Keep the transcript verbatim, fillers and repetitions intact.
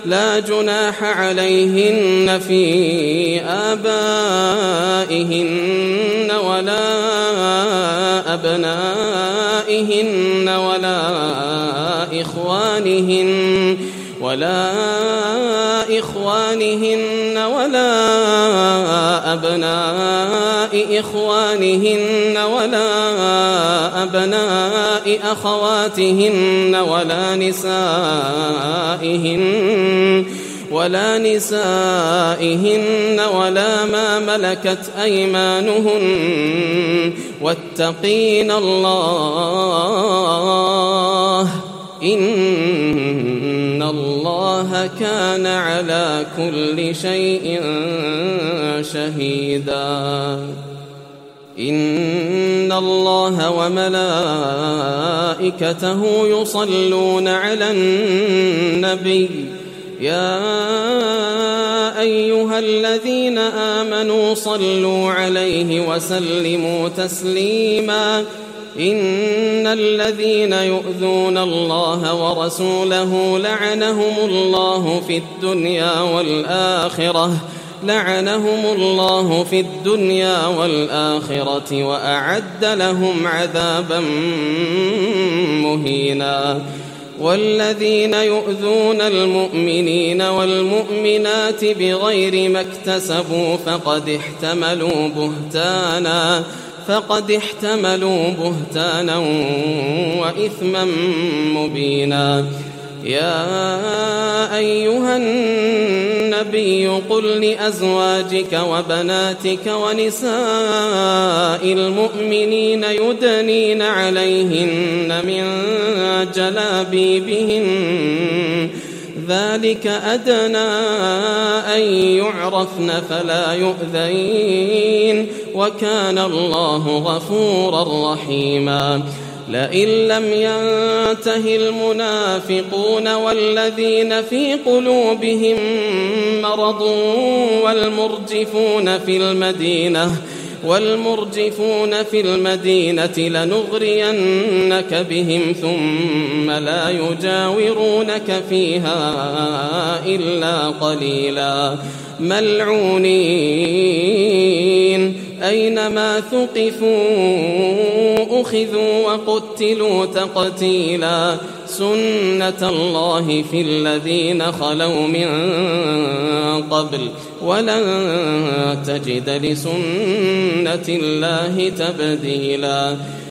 لا جناح عليهن في آبائهن ولا أبنائهن ولا إخوانهن ولا إخوانهن ولا أبناء إخوانهن ولا أبناء أخواتهن ولا نسائهن ولا نسائهن ولا ما ملكت أيمانهن واتقين الله إن الله كان على كل شيء شهيدا إن الله وملائكته يصلون على النبي يا أيها الذين آمنوا صلوا عليه وسلموا تسليما إن الذين يؤذون الله ورسوله لعنهم الله في الدنيا والآخرة لعنهم الله في الدنيا والآخرة وأعد لهم عذابا مهينا والذين يؤذون المؤمنين والمؤمنات بغير ما اكتسبوا فقد احتملوا بهتانا فقد احتملوا بهتانا وإثما مبينا يا أيها النبي قل لأزواجك وبناتك ونساء المؤمنين يدنين عليهن من جلابيبهن ذلك أدنى أن يعرفن فلا يؤذين وكان الله غفورا رحيما لئن لم ينته المنافقون والذين في قلوبهم مرض والمرجفون في المدينة والمرجفون في المدينة لنغرينك بهم ثم لا يجاورونك فيها إلا قليلا ملعونين أينما ثقفوا أخذوا وقتلوا تقتيلا سنة الله في الذين خلوا من قبل ولن تجد لسنة الله تبديلا